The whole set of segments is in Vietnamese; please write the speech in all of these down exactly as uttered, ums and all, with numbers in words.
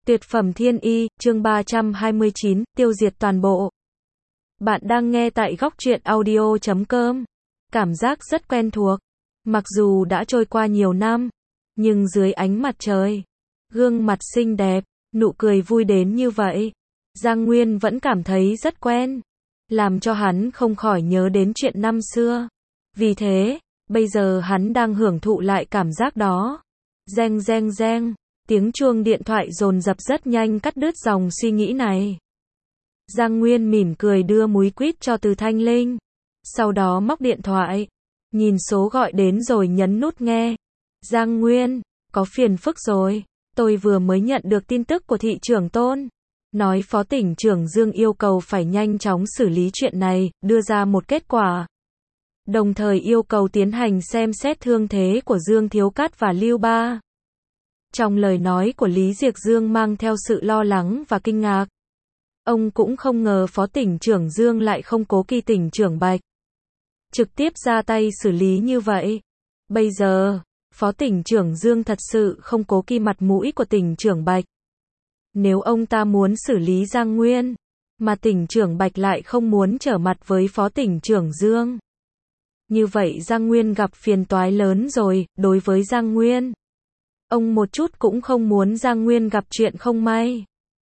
Tuyệt phẩm thiên y, chương ba trăm hai mươi chín, tiêu diệt toàn bộ. Bạn đang nghe tại góc truyện audio chấm com. Cảm giác rất quen thuộc. Mặc dù đã trôi qua nhiều năm, nhưng dưới ánh mặt trời, gương mặt xinh đẹp, nụ cười vui đến như vậy, Giang Nguyên vẫn cảm thấy rất quen, làm cho hắn không khỏi nhớ đến chuyện năm xưa. Vì thế, bây giờ hắn đang hưởng thụ lại cảm giác đó. Reng reng reng. Tiếng chuông điện thoại dồn dập rất nhanh cắt đứt dòng suy nghĩ này. Giang Nguyên mỉm cười đưa múi quýt cho Từ Thanh Linh. Sau đó móc điện thoại, nhìn số gọi đến rồi nhấn nút nghe. Giang Nguyên, có phiền phức rồi. Tôi vừa mới nhận được tin tức của thị trưởng Tôn. Nói Phó tỉnh trưởng Dương yêu cầu phải nhanh chóng xử lý chuyện này, đưa ra một kết quả. Đồng thời yêu cầu tiến hành xem xét thương thế của Dương Thiếu Cát và Lưu Ba. Trong lời nói của Lý Diệc Dương mang theo sự lo lắng và kinh ngạc. Ông cũng không ngờ Phó tỉnh trưởng Dương lại không cố kỵ tỉnh trưởng Bạch. Trực tiếp ra tay xử lý như vậy. Bây giờ, Phó tỉnh trưởng Dương thật sự không cố kỵ mặt mũi của tỉnh trưởng Bạch. Nếu ông ta muốn xử lý Giang Nguyên, mà tỉnh trưởng Bạch lại không muốn trở mặt với Phó tỉnh trưởng Dương. Như vậy Giang Nguyên gặp phiền toái lớn rồi, đối với Giang Nguyên. Ông một chút cũng không muốn Giang Nguyên gặp chuyện không may.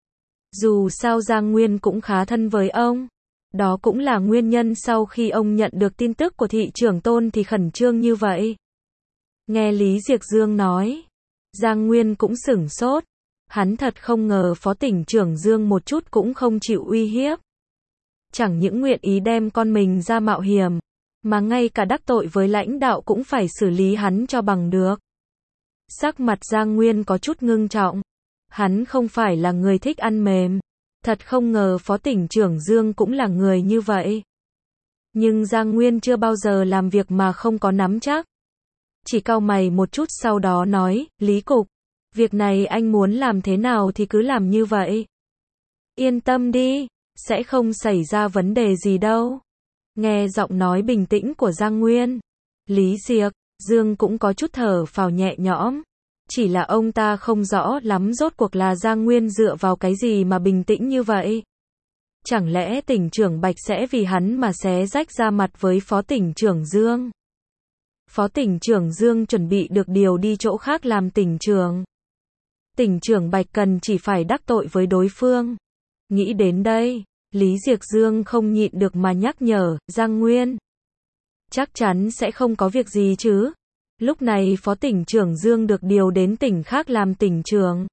Dù sao Giang Nguyên cũng khá thân với ông. Đó cũng là nguyên nhân sau khi ông nhận được tin tức của thị trưởng Tôn thì khẩn trương như vậy. Nghe Lý Diệc Dương nói, Giang Nguyên cũng sửng sốt. Hắn thật không ngờ Phó tỉnh trưởng Dương một chút cũng không chịu uy hiếp. Chẳng những nguyện ý đem con mình ra mạo hiểm, mà ngay cả đắc tội với lãnh đạo cũng phải xử lý hắn cho bằng được. Sắc mặt Giang Nguyên có chút ngưng trọng. Hắn không phải là người thích ăn mềm. Thật không ngờ Phó tỉnh trưởng Dương cũng là người như vậy. Nhưng Giang Nguyên chưa bao giờ làm việc mà không có nắm chắc. Chỉ cau mày một chút sau đó nói, Lý Cục, việc này anh muốn làm thế nào thì cứ làm như vậy. Yên tâm đi, sẽ không xảy ra vấn đề gì đâu. Nghe giọng nói bình tĩnh của Giang Nguyên, Lý Diệc Dương cũng có chút thở phào nhẹ nhõm. Chỉ là ông ta không rõ lắm rốt cuộc là Giang Nguyên dựa vào cái gì mà bình tĩnh như vậy. Chẳng lẽ tỉnh trưởng Bạch sẽ vì hắn mà xé rách ra mặt với Phó tỉnh trưởng Dương? Phó tỉnh trưởng Dương chuẩn bị được điều đi chỗ khác làm tỉnh trưởng. Tỉnh trưởng Bạch cần chỉ phải đắc tội với đối phương. Nghĩ đến đây, Lý Diệc Dương không nhịn được mà nhắc nhở, Giang Nguyên. Chắc chắn sẽ không có việc gì chứ. Lúc này Phó tỉnh trưởng Dương được điều đến tỉnh khác làm tỉnh trưởng.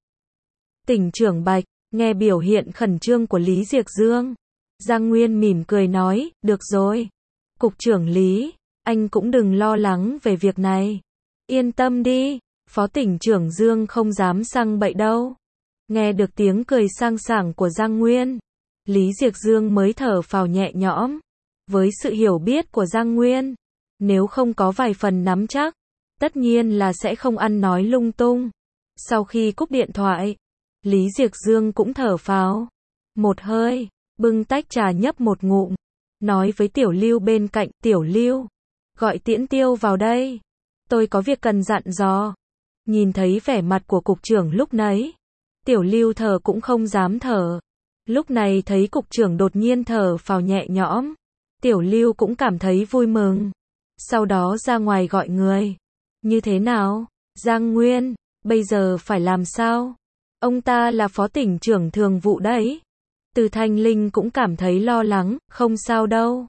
Tỉnh trưởng Bạch, nghe biểu hiện khẩn trương của Lý Diệc Dương. Giang Nguyên mỉm cười nói, được rồi. Cục trưởng Lý, anh cũng đừng lo lắng về việc này. Yên tâm đi, Phó tỉnh trưởng Dương không dám sang bậy đâu. Nghe được tiếng cười sang sảng của Giang Nguyên, Lý Diệc Dương mới thở phào nhẹ nhõm. Với sự hiểu biết của Giang Nguyên, nếu không có vài phần nắm chắc, tất nhiên là sẽ không ăn nói lung tung. Sau khi cúp điện thoại, Lý Diệc Dương cũng thở phào một hơi, bưng tách trà nhấp một ngụm, nói với Tiểu Lưu bên cạnh, Tiểu Lưu, gọi Tiễn Tiêu vào đây. Tôi có việc cần dặn dò. Nhìn thấy vẻ mặt của cục trưởng lúc nãy, Tiểu Lưu thở cũng không dám thở. Lúc này thấy cục trưởng đột nhiên thở phào nhẹ nhõm, Tiểu Lưu cũng cảm thấy vui mừng. Sau đó ra ngoài gọi người. Như thế nào? Giang Nguyên, bây giờ phải làm sao? Ông ta là Phó tỉnh trưởng thường vụ đấy. Từ Thanh Linh cũng cảm thấy lo lắng, không sao đâu.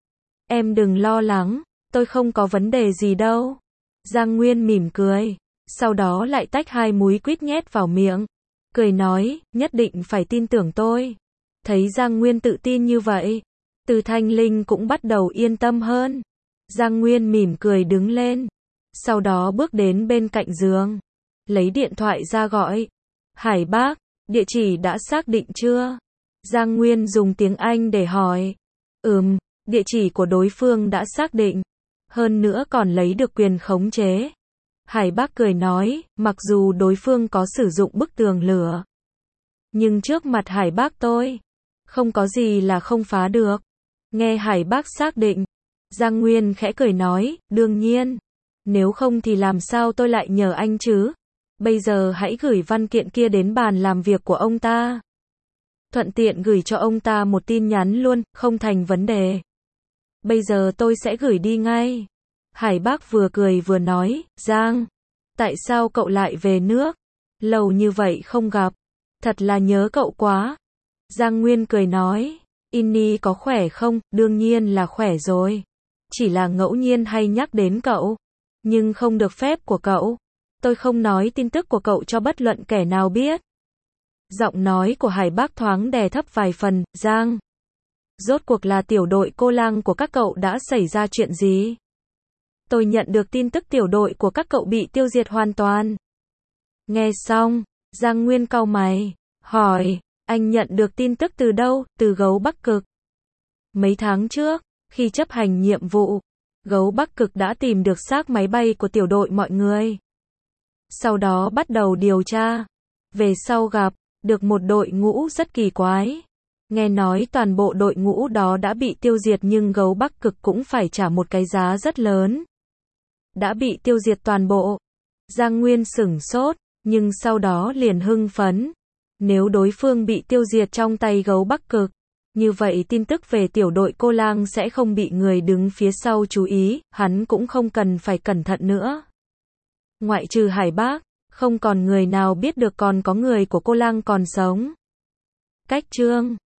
Em đừng lo lắng, tôi không có vấn đề gì đâu. Giang Nguyên mỉm cười, sau đó lại tách hai múi quýt nhét vào miệng. Cười nói, nhất định phải tin tưởng tôi. Thấy Giang Nguyên tự tin như vậy, Từ Thanh Linh cũng bắt đầu yên tâm hơn. Giang Nguyên mỉm cười đứng lên. Sau đó bước đến bên cạnh giường. Lấy điện thoại ra gọi. Hải Bác, địa chỉ đã xác định chưa? Giang Nguyên dùng tiếng Anh để hỏi. Ừm, địa chỉ của đối phương đã xác định. Hơn nữa còn lấy được quyền khống chế. Hải Bác cười nói, mặc dù đối phương có sử dụng bức tường lửa. Nhưng trước mặt Hải Bác tôi, không có gì là không phá được. Nghe Hải Bác xác định, Giang Nguyên khẽ cười nói, đương nhiên. Nếu không thì làm sao tôi lại nhờ anh chứ? Bây giờ hãy gửi văn kiện kia đến bàn làm việc của ông ta. Thuận tiện gửi cho ông ta một tin nhắn luôn, không thành vấn đề. Bây giờ tôi sẽ gửi đi ngay. Hải Bác vừa cười vừa nói, Giang, tại sao cậu lại về nước? Lâu như vậy không gặp. Thật là nhớ cậu quá. Giang Nguyên cười nói, Inni có khỏe không? Đương nhiên là khỏe rồi. Chỉ là ngẫu nhiên hay nhắc đến cậu. Nhưng không được phép của cậu. Tôi không nói tin tức của cậu cho bất luận kẻ nào biết. Giọng nói của Hải Bác thoáng đè thấp vài phần, Giang. Rốt cuộc là tiểu đội cô lang của các cậu đã xảy ra chuyện gì? Tôi nhận được tin tức tiểu đội của các cậu bị tiêu diệt hoàn toàn. Nghe xong, Giang Nguyên cau mày, hỏi, anh nhận được tin tức từ đâu? Từ Gấu Bắc Cực. Mấy tháng trước, khi chấp hành nhiệm vụ, Gấu Bắc Cực đã tìm được xác máy bay của tiểu đội mọi người. Sau đó bắt đầu điều tra. Về sau gặp được một đội ngũ rất kỳ quái. Nghe nói toàn bộ đội ngũ đó đã bị tiêu diệt nhưng Gấu Bắc Cực cũng phải trả một cái giá rất lớn. Đã bị tiêu diệt toàn bộ. Giang Nguyên sửng sốt, nhưng sau đó liền hưng phấn. Nếu đối phương bị tiêu diệt trong tay Gấu Bắc Cực, như vậy tin tức về tiểu đội cô lang sẽ không bị người đứng phía sau chú ý, hắn cũng không cần phải cẩn thận nữa. Ngoại trừ Hải Bác, không còn người nào biết được còn có người của cô lang còn sống. Cách chương